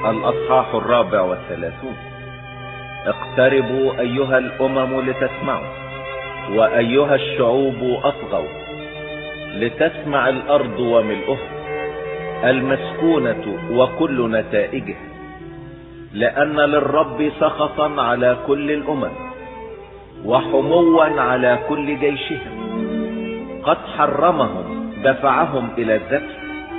الأصحاح 34. اقتربوا أيها الأمم لتسمعوا، وأيها الشعوب أصغوا، لتسمع الأرض وملؤها، المسكونة وكل نتائجها. لأن للرب سخطا على كل الأمم، وحموا على كل جيشهم. قد حرمهم، دفعهم إلى الذبح،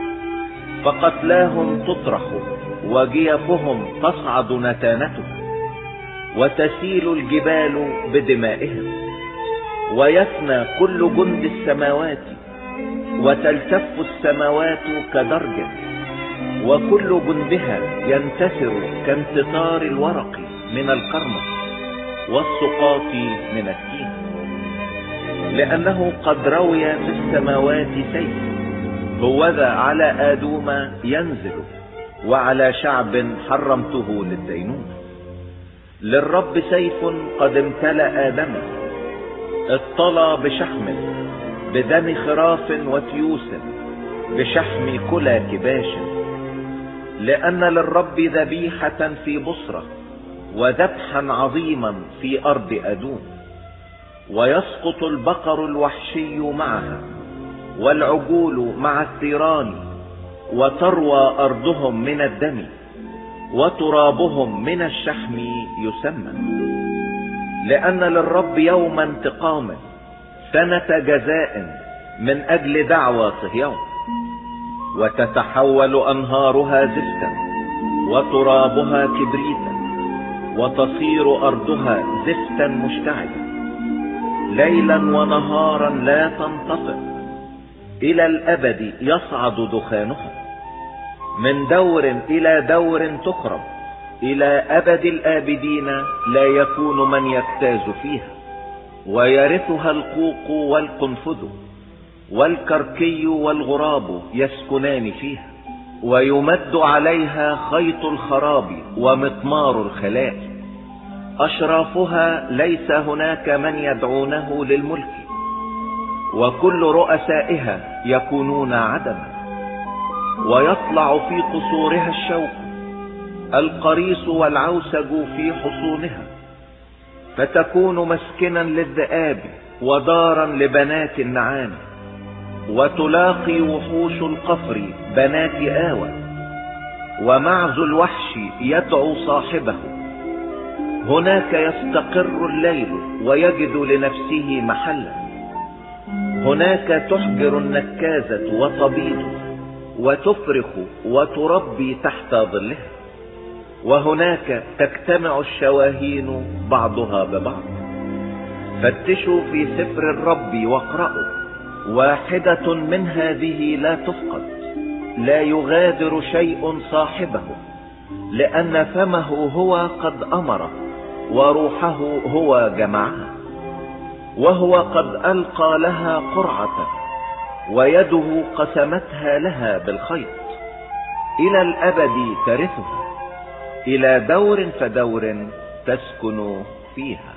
فقتلاهم تطرح، وجيفهم تصعد نتانتهم، وتسيل الجبال بدمائهم، ويفنى كل جند السماوات، وتلتف السماوات كدرج، وكل جندها ينتثر كانتثار الورق من القرمة والسقاط من التين. لأنه قد روي في السماوات سيف، هوذا على آدوم ينزل، وعلى شعب حرمته للدينونة. للرب سيف قد امتلأ دما، اطلى بشحم، بدم خراف وتيوس، بشحم كلى كباش. لأن للرب ذبيحة في بصرة، وذبحا عظيما في أرض أدوم. ويسقط البقر الوحشي معها، والعجول مع الثيران، وتروى أرضهم من الدم، وترابهم من الشحم يسمى. لأن للرب يوم انتقام، سنة جزاء من أجل دعوى صهيون. وتتحول أنهارها زفتا، وترابها كبريتا، وتصير أرضها زفتا مشتعلا، ليلا ونهارا لا تنطفئ، إلى الأبد يصعد دخانها. من دور إلى دور تخرب، إلى أبد الآبدين لا يكون من يجتاز فيها. ويرثها القوق والقنفذ، والكركي والغراب يسكنان فيها. ويمد عليها خيط الخراب ومطمار الخلاء. أشرافها ليس هناك من يدعونه للملك، وكل رؤسائها يكونون عدما. ويطلع في قصورها الشوك، القريص والعوسج في حصونها، فتكون مسكنا للذئاب ودارا لبنات النعام. وتلاقي وحوش القفر بنات آوى، ومعز الوحش يدعو صاحبه. هناك يستقر الليل ويجد لنفسه محلا. هناك تحجر النكازة وتبيض، وتفرخ وتربي تحت ظلها. وهناك تجتمع الشواهين بعضها ببعض. فتشوا في سفر الرب واقرأوا، واحدة من هذه لا تفقد، لا يغادر شيء صاحبه. لأن فمه هو قد أمر، وروحه هو جمعها. وهو قد ألقى لها قرعة، ويده قسمتها لها بالخيط. إلى الأبد ترثها، إلى دور فدور تسكن فيها.